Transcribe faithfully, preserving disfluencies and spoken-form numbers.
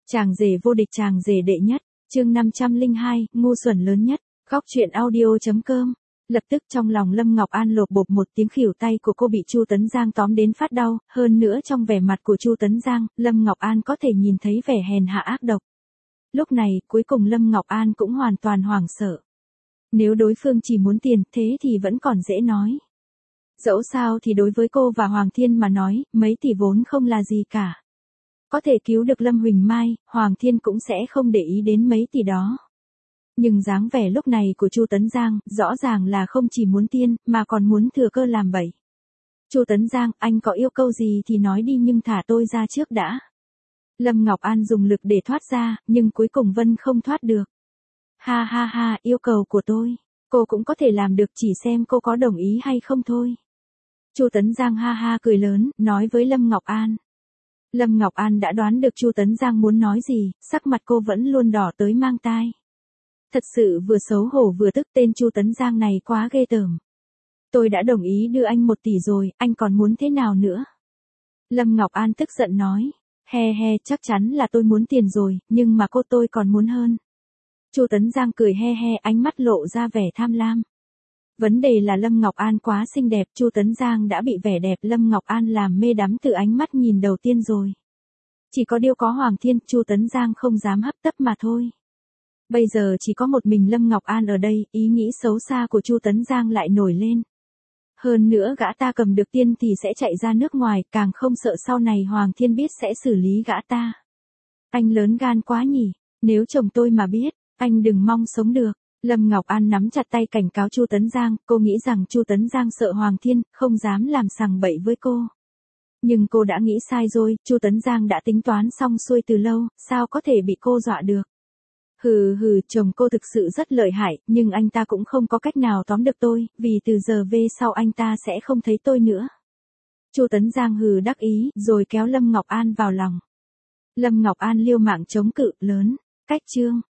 Chàng rể vô địch, chàng rể đệ nhất, chương năm trăm lẻ hai, ngu xuẩn lớn nhất, góc truyện audio chấm com. Lập tức trong lòng Lâm Ngọc An lột bột một tiếng, khuỷu tay của cô bị Chu Tấn Giang tóm đến phát đau, hơn nữa trong vẻ mặt của Chu Tấn Giang, Lâm Ngọc An có thể nhìn thấy vẻ hèn hạ ác độc. Lúc này, cuối cùng Lâm Ngọc An cũng hoàn toàn hoảng sợ. Nếu đối phương chỉ muốn tiền, thế thì vẫn còn dễ nói. Dẫu sao thì đối với cô và Hoàng Thiên mà nói, mấy tỷ vốn không là gì cả. Có thể cứu được Lâm Huỳnh Mai, Hoàng Thiên cũng sẽ không để ý đến mấy tỷ đó. Nhưng dáng vẻ lúc này của Chu Tấn Giang, rõ ràng là không chỉ muốn tiên, mà còn muốn thừa cơ làm bậy. Chu Tấn Giang, anh có yêu cầu gì thì nói đi, nhưng thả tôi ra trước đã. Lâm Ngọc An dùng lực để thoát ra, nhưng cuối cùng Vân không thoát được. Ha ha ha, yêu cầu của tôi, cô cũng có thể làm được, chỉ xem cô có đồng ý hay không thôi. Chu Tấn Giang ha ha cười lớn, nói với Lâm Ngọc An. Lâm Ngọc An đã đoán được Chu Tấn Giang muốn nói gì, sắc mặt cô vẫn luôn đỏ tới mang tai. Thật sự vừa xấu hổ vừa tức, tên Chu Tấn Giang này quá ghê tởm. Tôi đã đồng ý đưa anh một tỷ rồi, anh còn muốn thế nào nữa? Lâm Ngọc An tức giận nói. He he, chắc chắn là tôi muốn tiền rồi, nhưng mà cô tôi còn muốn hơn. Chu Tấn Giang cười he he, ánh mắt lộ ra vẻ tham lam. Vấn đề là Lâm Ngọc An quá xinh đẹp, Chu Tấn Giang đã bị vẻ đẹp Lâm Ngọc An làm mê đắm từ ánh mắt nhìn đầu tiên rồi. Chỉ có điều có Hoàng Thiên, Chu Tấn Giang không dám hấp tấp mà thôi. Bây giờ chỉ có một mình Lâm Ngọc An ở đây, ý nghĩ xấu xa của Chu Tấn Giang lại nổi lên. Hơn nữa gã ta cầm được tiền thì sẽ chạy ra nước ngoài, càng không sợ sau này Hoàng Thiên biết sẽ xử lý gã ta. Anh lớn gan quá nhỉ, nếu chồng tôi mà biết, anh đừng mong sống được. Lâm Ngọc An nắm chặt tay cảnh cáo Chu Tấn Giang, cô nghĩ rằng Chu Tấn Giang sợ Hoàng Thiên, không dám làm sằng bậy với cô. Nhưng cô đã nghĩ sai rồi, Chu Tấn Giang đã tính toán xong xuôi từ lâu, sao có thể bị cô dọa được. Hừ hừ, chồng cô thực sự rất lợi hại, nhưng anh ta cũng không có cách nào tóm được tôi, vì từ giờ về sau anh ta sẽ không thấy tôi nữa. Chu Tấn Giang hừ đắc ý, rồi kéo Lâm Ngọc An vào lòng. Lâm Ngọc An liều mạng chống cự, lớn, cách chương.